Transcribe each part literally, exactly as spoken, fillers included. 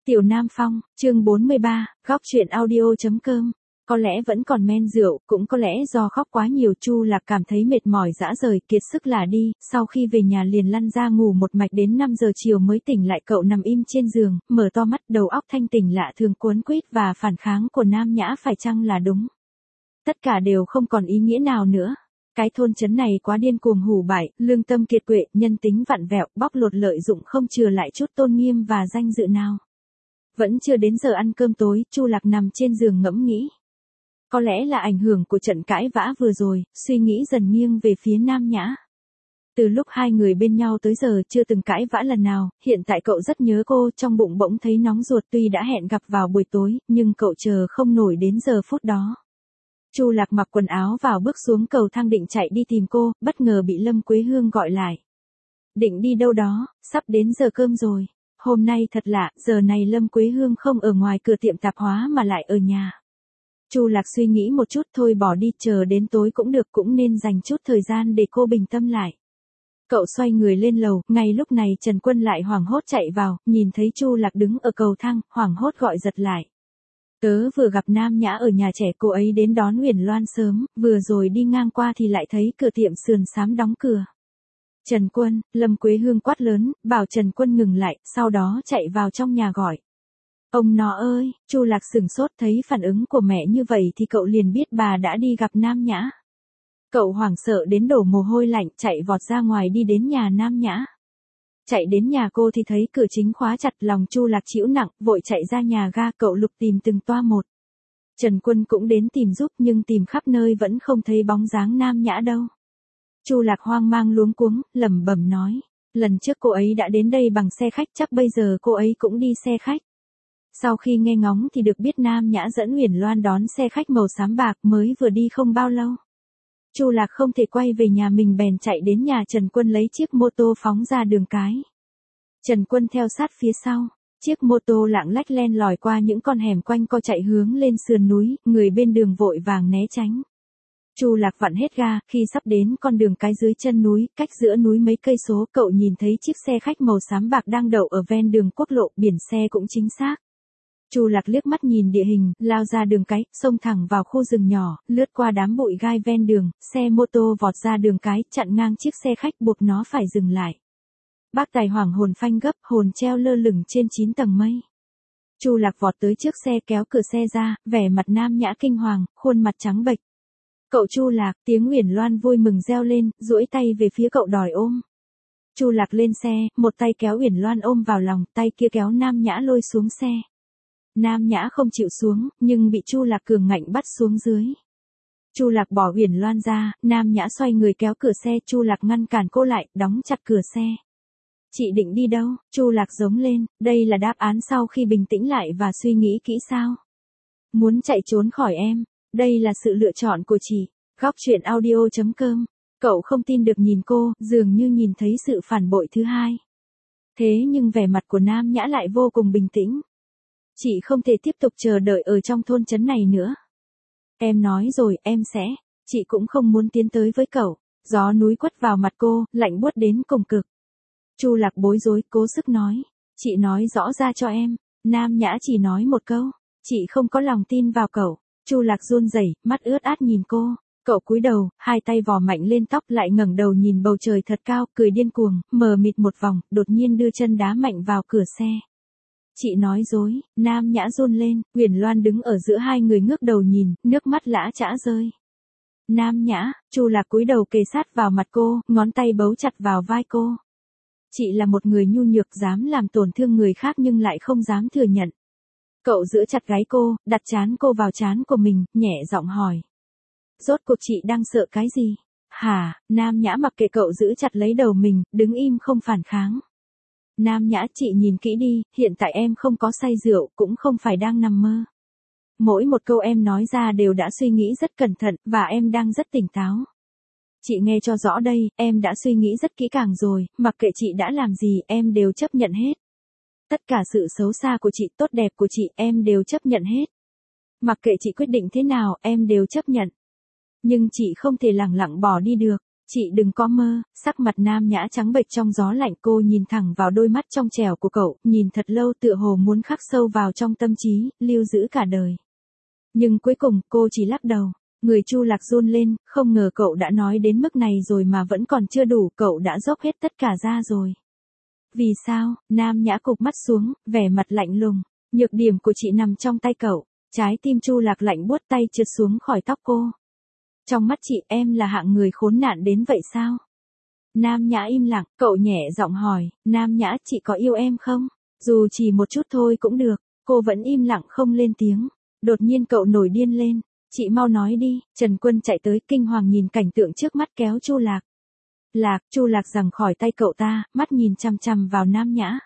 Tiểu Nam Phong, chương bốn mươi ba, góc truyện audio.com. Có lẽ vẫn còn men rượu, cũng có lẽ do khóc quá nhiều, Chu Lạc cảm thấy mệt mỏi rã rời, kiệt sức là đi, sau khi về nhà liền lăn ra ngủ một mạch đến năm giờ chiều mới tỉnh lại. Cậu nằm im trên giường, mở to mắt, đầu óc thanh tỉnh lạ thường, cuốn quýt và phản kháng của Nam Nhã phải chăng là đúng. Tất cả đều không còn ý nghĩa nào nữa. Cái thôn trấn này quá điên cuồng hủ bại, lương tâm kiệt quệ, nhân tính vặn vẹo, bóc lột lợi dụng, không chừa lại chút tôn nghiêm và danh dự nào. Vẫn chưa đến giờ ăn cơm tối, Chu Lạc nằm trên giường ngẫm nghĩ. Có lẽ là ảnh hưởng của trận cãi vã vừa rồi, suy nghĩ dần nghiêng về phía Nam Nhã. Từ lúc hai người bên nhau tới giờ chưa từng cãi vã lần nào, hiện tại cậu rất nhớ cô, trong bụng bỗng thấy nóng ruột, tuy đã hẹn gặp vào buổi tối, nhưng cậu chờ không nổi đến giờ phút đó. Chu Lạc mặc quần áo vào bước xuống cầu thang định chạy đi tìm cô, bất ngờ bị Lâm Quế Hương gọi lại. Định đi đâu đó, sắp đến giờ cơm rồi. Hôm nay thật lạ, giờ này Lâm Quế Hương không ở ngoài cửa tiệm tạp hóa mà lại ở nhà. Chu Lạc suy nghĩ một chút, thôi bỏ đi, chờ đến tối cũng được, cũng nên dành chút thời gian để cô bình tâm lại. Cậu xoay người lên lầu, ngay lúc này Trần Quân lại hoảng hốt chạy vào, nhìn thấy Chu Lạc đứng ở cầu thang, hoảng hốt gọi giật lại. Tớ vừa gặp Nam Nhã ở nhà trẻ, cô ấy đến đón Uyển Loan sớm, vừa rồi đi ngang qua thì lại thấy cửa tiệm sườn xám đóng cửa. Trần Quân, Lâm Quế Hương quát lớn, bảo Trần Quân ngừng lại, sau đó chạy vào trong nhà gọi. Ông nó ơi, Chu Lạc sửng sốt, thấy phản ứng của mẹ như vậy thì cậu liền biết bà đã đi gặp Nam Nhã. Cậu hoảng sợ đến đổ mồ hôi lạnh, chạy vọt ra ngoài đi đến nhà Nam Nhã. Chạy đến nhà cô thì thấy cửa chính khóa chặt, lòng Chu Lạc chịu nặng, vội chạy ra nhà ga, cậu lục tìm từng toa một. Trần Quân cũng đến tìm giúp nhưng tìm khắp nơi vẫn không thấy bóng dáng Nam Nhã đâu. Chu Lạc hoang mang luống cuống, lẩm bẩm nói, lần trước cô ấy đã đến đây bằng xe khách, chắc bây giờ cô ấy cũng đi xe khách. Sau khi nghe ngóng thì được biết Nam Nhã dẫn Uyển Loan đón xe khách màu xám bạc, mới vừa đi không bao lâu. Chu Lạc không thể quay về nhà mình, bèn chạy đến nhà Trần Quân lấy chiếc mô tô phóng ra đường cái. Trần Quân theo sát phía sau, chiếc mô tô lạng lách len lỏi qua những con hẻm quanh co chạy hướng lên sườn núi, người bên đường vội vàng né tránh. Chu Lạc vặn hết ga, khi sắp đến con đường cái dưới chân núi, cách giữa núi mấy cây số, cậu nhìn thấy chiếc xe khách màu xám bạc đang đậu ở ven đường quốc lộ, biển xe cũng chính xác. Chu Lạc liếc mắt nhìn địa hình, lao ra đường cái, xông thẳng vào khu rừng nhỏ, lướt qua đám bụi gai ven đường, xe mô tô vọt ra đường cái, chặn ngang chiếc xe khách, buộc nó phải dừng lại. Bác tài hoảng hồn phanh gấp, hồn treo lơ lửng trên chín tầng mây. Chu Lạc vọt tới trước xe, kéo cửa xe ra, vẻ mặt Nam Nhã kinh hoàng, khuôn mặt trắng bệch. Cậu Chu Lạc, tiếng Uyển Loan vui mừng reo lên, duỗi tay về phía cậu đòi ôm. Chu Lạc lên xe, một tay kéo Uyển Loan ôm vào lòng, tay kia kéo Nam Nhã lôi xuống xe. Nam Nhã không chịu xuống, nhưng bị Chu Lạc cường ngạnh bắt xuống dưới. Chu Lạc bỏ Uyển Loan ra, Nam Nhã xoay người kéo cửa xe, Chu Lạc ngăn cản cô lại, đóng chặt cửa xe. Chị định đi đâu? Chu Lạc giống lên, đây là đáp án sau khi bình tĩnh lại và suy nghĩ kỹ sao? Muốn chạy trốn khỏi em, đây là sự lựa chọn của chị. Góc truyện audio.com. Cậu không tin được nhìn cô, dường như nhìn thấy sự phản bội thứ hai. Thế nhưng vẻ mặt của Nam Nhã lại vô cùng bình tĩnh. Chị không thể tiếp tục chờ đợi ở trong thôn trấn này nữa. Em nói rồi, em sẽ. Chị cũng không muốn tiến tới với cậu. Gió núi quất vào mặt cô, lạnh buốt đến cùng cực. Chu Lạc bối rối, cố sức nói. Chị nói rõ ra cho em. Nam Nhã chỉ nói một câu. Chị không có lòng tin vào cậu. Chu Lạc run rẩy, mắt ướt át nhìn cô. Cậu cúi đầu, hai tay vò mạnh lên tóc, lại ngẩng đầu nhìn bầu trời thật cao, cười điên cuồng, mờ mịt một vòng, đột nhiên đưa chân đá mạnh vào cửa xe. Chị nói dối. Nam Nhã run lên, Uyển Loan đứng ở giữa hai người ngước đầu nhìn, nước mắt lã chã rơi. Nam Nhã, Chu Lạc cúi đầu kề sát vào mặt cô, ngón tay bấu chặt vào vai cô. Chị là một người nhu nhược, dám làm tổn thương người khác nhưng lại không dám thừa nhận. Cậu giữ chặt gáy cô, đặt trán cô vào trán của mình, nhẹ giọng hỏi. Rốt cuộc chị đang sợ cái gì? Hả? Nam Nhã mặc kệ cậu giữ chặt lấy đầu mình, đứng im không phản kháng. Nam Nhã, chị nhìn kỹ đi, hiện tại em không có say rượu, cũng không phải đang nằm mơ. Mỗi một câu em nói ra đều đã suy nghĩ rất cẩn thận, và em đang rất tỉnh táo. Chị nghe cho rõ đây, em đã suy nghĩ rất kỹ càng rồi, mặc kệ chị đã làm gì, em đều chấp nhận hết. Tất cả sự xấu xa của chị, tốt đẹp của chị, em đều chấp nhận hết. Mặc kệ chị quyết định thế nào, em đều chấp nhận. Nhưng chị không thể lẳng lặng bỏ đi được. Chị đừng có mơ. Sắc mặt Nam Nhã trắng bệch trong gió lạnh, cô nhìn thẳng vào đôi mắt trong trẻo của cậu, nhìn thật lâu tựa hồ muốn khắc sâu vào trong tâm trí, lưu giữ cả đời. Nhưng cuối cùng, cô chỉ lắc đầu. Người Chu Lạc run lên, không ngờ cậu đã nói đến mức này rồi mà vẫn còn chưa đủ, cậu đã dốc hết tất cả ra rồi. Vì sao? Nam Nhã cụp mắt xuống, vẻ mặt lạnh lùng. Nhược điểm của chị nằm trong tay cậu. Trái tim Chu Lạc lạnh buốt, tay trượt xuống khỏi tóc cô. Trong mắt chị, em là hạng người khốn nạn đến vậy sao? Nam Nhã im lặng, cậu nhẹ giọng hỏi, Nam Nhã, chị có yêu em không? Dù chỉ một chút thôi cũng được. Cô vẫn im lặng không lên tiếng. Đột nhiên cậu nổi điên lên. Chị mau nói đi. Trần Quân chạy tới, kinh hoàng nhìn cảnh tượng trước mắt, kéo Chu Lạc. Lạc, Chu Lạc giằng khỏi tay cậu ta, mắt nhìn chằm chằm vào Nam Nhã.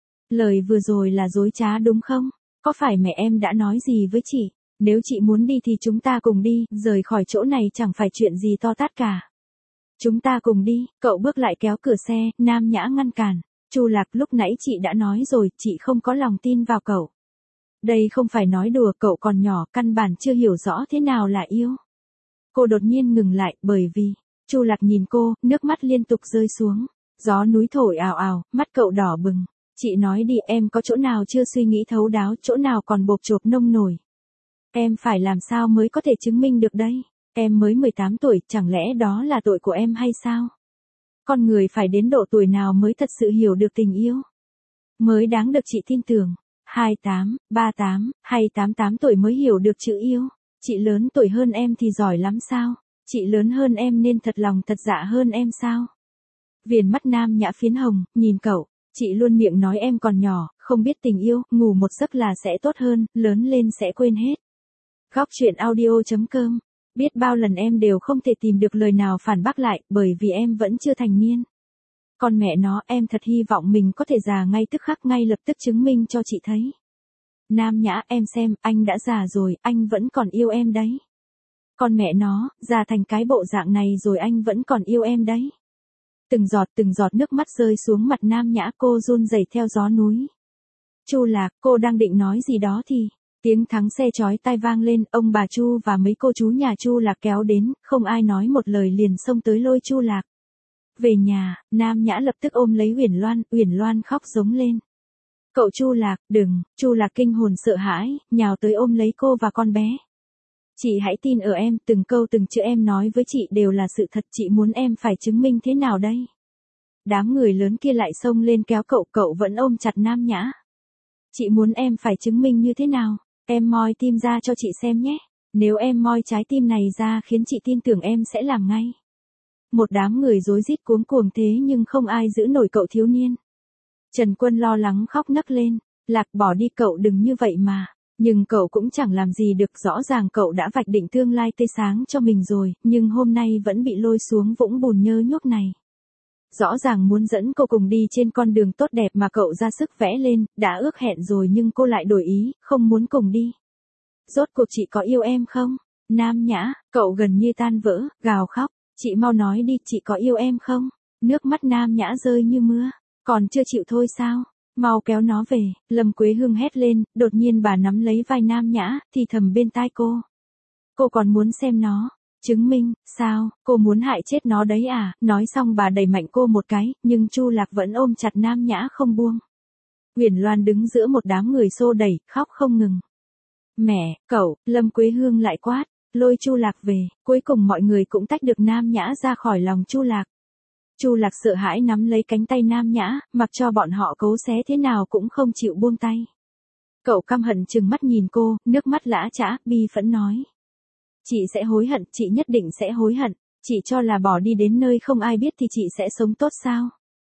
Lời vừa rồi là dối trá đúng không? Có phải mẹ em đã nói gì với chị? Nếu chị muốn đi thì chúng ta cùng đi, rời khỏi chỗ này chẳng phải chuyện gì to tát cả. Chúng ta cùng đi. Cậu bước lại kéo cửa xe, Nam Nhã ngăn cản. Chu Lạc, lúc nãy chị đã nói rồi, chị không có lòng tin vào cậu. Đây không phải nói đùa, cậu còn nhỏ, căn bản chưa hiểu rõ thế nào là yêu. Cô đột nhiên ngừng lại, bởi vì, Chu Lạc nhìn cô, nước mắt liên tục rơi xuống. Gió núi thổi ào ào, mắt cậu đỏ bừng. Chị nói đi, em có chỗ nào chưa suy nghĩ thấu đáo, chỗ nào còn bộp chộp nông nổi. Em phải làm sao mới có thể chứng minh được đây? Em mới mười tám tuổi, chẳng lẽ đó là tội của em hay sao? Con người phải đến độ tuổi nào mới thật sự hiểu được tình yêu? Mới đáng được chị tin tưởng. hai mươi tám, ba mươi tám, hay tám mươi tám tuổi mới hiểu được chữ yêu. Chị lớn tuổi hơn em thì giỏi lắm sao? Chị lớn hơn em nên thật lòng thật dạ hơn em sao? Viền mắt Nam Nhã phiến hồng, nhìn cậu. Chị luôn miệng nói em còn nhỏ, không biết tình yêu, ngủ một giấc là sẽ tốt hơn, lớn lên sẽ quên hết. Góc truyện audio chấm com. Biết bao lần em đều không thể tìm được lời nào phản bác lại, bởi vì em vẫn chưa thành niên. Còn mẹ nó, em thật hy vọng mình có thể già ngay tức khắc, ngay lập tức chứng minh cho chị thấy. Nam Nhã, em xem, anh đã già rồi, anh vẫn còn yêu em đấy. Còn mẹ nó, già thành cái bộ dạng này rồi anh vẫn còn yêu em đấy. Từng giọt từng giọt nước mắt rơi xuống mặt Nam Nhã, cô run rẩy theo gió núi. Chu Lạc, cô đang định nói gì đó thì, tiếng thắng xe chói tai vang lên, ông bà Chu và mấy cô chú nhà Chu Lạc kéo đến, không ai nói một lời liền xông tới lôi Chu Lạc. Về nhà, Nam Nhã lập tức ôm lấy Uyển Loan, Uyển Loan khóc giống lên. Cậu Chu Lạc, đừng, Chu Lạc kinh hồn sợ hãi, nhào tới ôm lấy cô và con bé. Chị hãy tin ở em, từng câu từng chữ em nói với chị đều là sự thật, chị muốn em phải chứng minh thế nào đây? Đám người lớn kia lại xông lên kéo cậu, cậu vẫn ôm chặt Nam Nhã. Chị muốn em phải chứng minh như thế nào? Em moi tim ra cho chị xem nhé. Nếu em moi trái tim này ra khiến chị tin tưởng em sẽ làm ngay. Một đám người rối rít cuống cuồng thế nhưng không ai giữ nổi cậu thiếu niên. Trần Quân lo lắng khóc nấc lên. Lạc, bỏ đi cậu, đừng như vậy mà. Nhưng cậu cũng chẳng làm gì được, rõ ràng cậu đã vạch định tương lai tươi sáng cho mình rồi, nhưng hôm nay vẫn bị lôi xuống vũng bùn nhơ nhuốc này. Rõ ràng muốn dẫn cô cùng đi trên con đường tốt đẹp mà cậu ra sức vẽ lên, đã ước hẹn rồi nhưng cô lại đổi ý, không muốn cùng đi. Rốt cuộc chị có yêu em không? Nam Nhã, cậu gần như tan vỡ, gào khóc. Chị mau nói đi, chị có yêu em không? Nước mắt Nam Nhã rơi như mưa. Còn chưa chịu thôi sao? Mau kéo nó về. Lâm Quế Hương hét lên, đột nhiên bà nắm lấy vai Nam Nhã, thì thầm bên tai cô. Cô còn muốn xem nó. Chứng minh, sao, cô muốn hại chết nó đấy à? Nói xong bà đẩy mạnh cô một cái, nhưng Chu Lạc vẫn ôm chặt Nam Nhã không buông. Uyển Loan đứng giữa một đám người xô đẩy, khóc không ngừng. Mẹ, cậu, Lâm Quế Hương lại quát, lôi Chu Lạc về. Cuối cùng mọi người cũng tách được Nam Nhã ra khỏi lòng Chu Lạc. Chu Lạc sợ hãi nắm lấy cánh tay Nam Nhã, mặc cho bọn họ cố xé thế nào cũng không chịu buông tay. Cậu căm hận trừng mắt nhìn cô, nước mắt lã chã, bi phẫn nói. Chị sẽ hối hận, chị nhất định sẽ hối hận. Chị cho là bỏ đi đến nơi không ai biết thì chị sẽ sống tốt sao?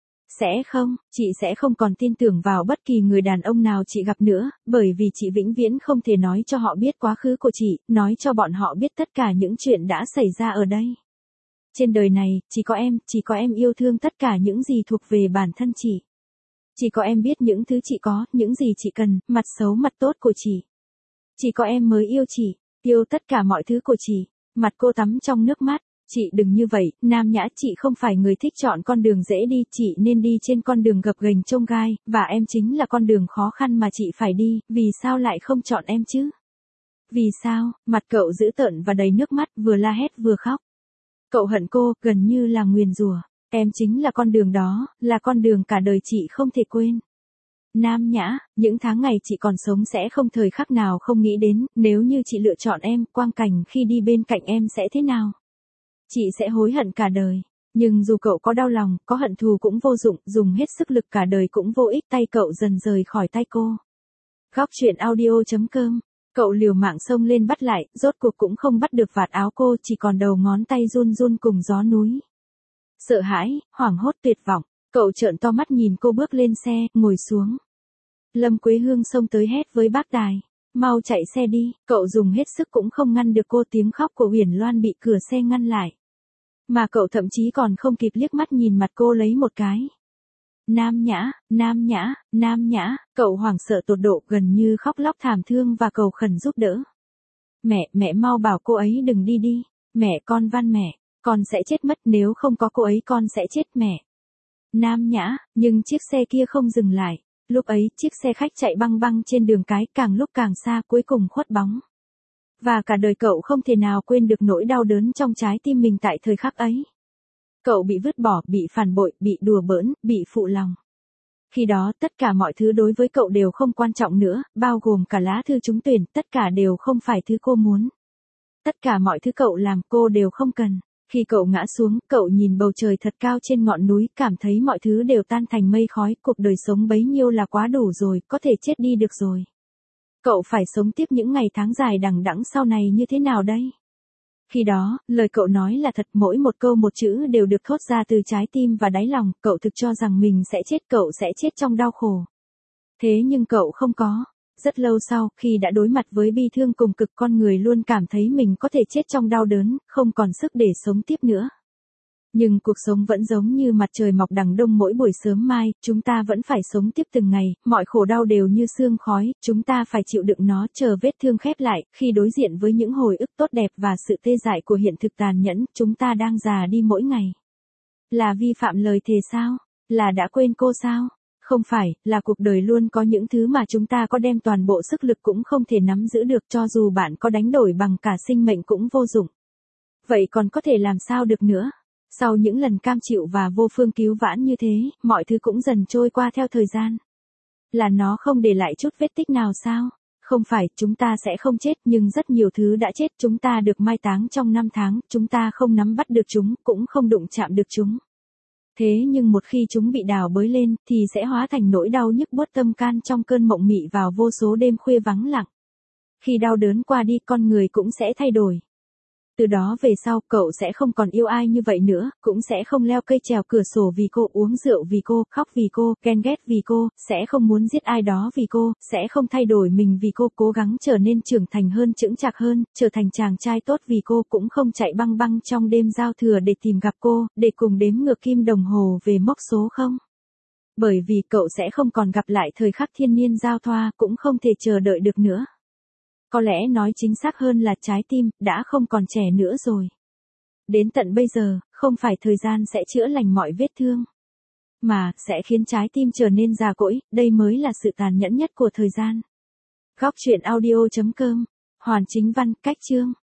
Sẽ không, chị sẽ không còn tin tưởng vào bất kỳ người đàn ông nào chị gặp nữa, bởi vì chị vĩnh viễn không thể nói cho họ biết quá khứ của chị, nói cho bọn họ biết tất cả những chuyện đã xảy ra ở đây. Trên đời này, chỉ có em, chỉ có em yêu thương tất cả những gì thuộc về bản thân chị. Chỉ có em biết những thứ chị có, những gì chị cần, mặt xấu mặt tốt của chị. Chỉ có em mới yêu chị, yêu tất cả mọi thứ của chị. Mặt cô tắm trong nước mắt. Chị đừng như vậy, Nam Nhã, chị không phải người thích chọn con đường dễ đi, chị nên đi trên con đường gập ghềnh chông gai, và em chính là con đường khó khăn mà chị phải đi, vì sao lại không chọn em chứ? Vì sao? Mặt cậu dữ tợn và đầy nước mắt, vừa la hét vừa khóc. Cậu hận cô, gần như là nguyền rủa. Em chính là con đường đó, là con đường cả đời chị không thể quên. Nam Nhã, những tháng ngày chị còn sống sẽ không thời khắc nào không nghĩ đến, nếu như chị lựa chọn em, quang cảnh khi đi bên cạnh em sẽ thế nào? Chị sẽ hối hận cả đời. Nhưng dù cậu có đau lòng, có hận thù cũng vô dụng, dùng hết sức lực cả đời cũng vô ích, tay cậu dần rời khỏi tay cô. Góc truyện audio chấm com. Cậu liều mạng xông lên bắt lại, rốt cuộc cũng không bắt được vạt áo cô, chỉ còn đầu ngón tay run run cùng gió núi. Sợ hãi, hoảng hốt tuyệt vọng, cậu trợn to mắt nhìn cô bước lên xe, ngồi xuống. Lâm Quế Hương xông tới hét với bác tài. Mau chạy xe đi, cậu dùng hết sức cũng không ngăn được cô, tiếng khóc của Uyển Loan bị cửa xe ngăn lại. Mà cậu thậm chí còn không kịp liếc mắt nhìn mặt cô lấy một cái. Nam Nhã, Nam Nhã, Nam Nhã, cậu hoảng sợ tột độ, gần như khóc lóc thảm thương và cầu khẩn giúp đỡ. Mẹ, mẹ mau bảo cô ấy đừng đi đi. Mẹ, con van mẹ, con sẽ chết mất, nếu không có cô ấy con sẽ chết mẹ. Nam Nhã, nhưng chiếc xe kia không dừng lại. Lúc ấy, chiếc xe khách chạy băng băng trên đường cái, càng lúc càng xa, cuối cùng khuất bóng. Và cả đời cậu không thể nào quên được nỗi đau đớn trong trái tim mình tại thời khắc ấy. Cậu bị vứt bỏ, bị phản bội, bị đùa bỡn, bị phụ lòng. Khi đó, tất cả mọi thứ đối với cậu đều không quan trọng nữa, bao gồm cả lá thư trúng tuyển, tất cả đều không phải thứ cô muốn. Tất cả mọi thứ cậu làm cô đều không cần. Khi cậu ngã xuống, cậu nhìn bầu trời thật cao trên ngọn núi, cảm thấy mọi thứ đều tan thành mây khói, cuộc đời sống bấy nhiêu là quá đủ rồi, có thể chết đi được rồi. Cậu phải sống tiếp những ngày tháng dài đằng đẵng sau này như thế nào đây? Khi đó, lời cậu nói là thật, mỗi một câu một chữ đều được thốt ra từ trái tim và đáy lòng, cậu thực cho rằng mình sẽ chết, cậu sẽ chết trong đau khổ. Thế nhưng cậu không có. Rất lâu sau, khi đã đối mặt với bi thương cùng cực, con người luôn cảm thấy mình có thể chết trong đau đớn, không còn sức để sống tiếp nữa. Nhưng cuộc sống vẫn giống như mặt trời mọc đằng đông mỗi buổi sớm mai, chúng ta vẫn phải sống tiếp từng ngày, mọi khổ đau đều như sương khói, chúng ta phải chịu đựng nó, chờ vết thương khép lại, khi đối diện với những hồi ức tốt đẹp và sự tê dại của hiện thực tàn nhẫn, chúng ta đang già đi mỗi ngày. Là vi phạm lời thề sao? Là đã quên cô sao? Không phải, là cuộc đời luôn có những thứ mà chúng ta có đem toàn bộ sức lực cũng không thể nắm giữ được, cho dù bạn có đánh đổi bằng cả sinh mệnh cũng vô dụng. Vậy còn có thể làm sao được nữa? Sau những lần cam chịu và vô phương cứu vãn như thế, mọi thứ cũng dần trôi qua theo thời gian. Là nó không để lại chút vết tích nào sao? Không phải, chúng ta sẽ không chết, nhưng rất nhiều thứ đã chết, chúng ta được mai táng trong năm tháng, chúng ta không nắm bắt được chúng, cũng không đụng chạm được chúng. Thế nhưng một khi chúng bị đào bới lên, thì sẽ hóa thành nỗi đau nhức buốt tâm can trong cơn mộng mị vào vô số đêm khuya vắng lặng. Khi đau đớn qua đi, con người cũng sẽ thay đổi. Từ đó về sau, cậu sẽ không còn yêu ai như vậy nữa, cũng sẽ không leo cây trèo cửa sổ vì cô, uống rượu vì cô, khóc vì cô, ghen ghét vì cô, sẽ không muốn giết ai đó vì cô, sẽ không thay đổi mình vì cô, cố gắng trở nên trưởng thành hơn, chững chạc hơn, trở thành chàng trai tốt vì cô, cũng không chạy băng băng trong đêm giao thừa để tìm gặp cô, để cùng đếm ngược kim đồng hồ về mốc số không. Bởi vì cậu sẽ không còn gặp lại thời khắc thiên niên giao thoa, cũng không thể chờ đợi được nữa. Có lẽ nói chính xác hơn là trái tim, đã không còn trẻ nữa rồi. Đến tận bây giờ, không phải thời gian sẽ chữa lành mọi vết thương, mà sẽ khiến trái tim trở nên già cỗi, đây mới là sự tàn nhẫn nhất của thời gian. Góc truyện audio chấm com, Hoàn Chính Văn, cách chương.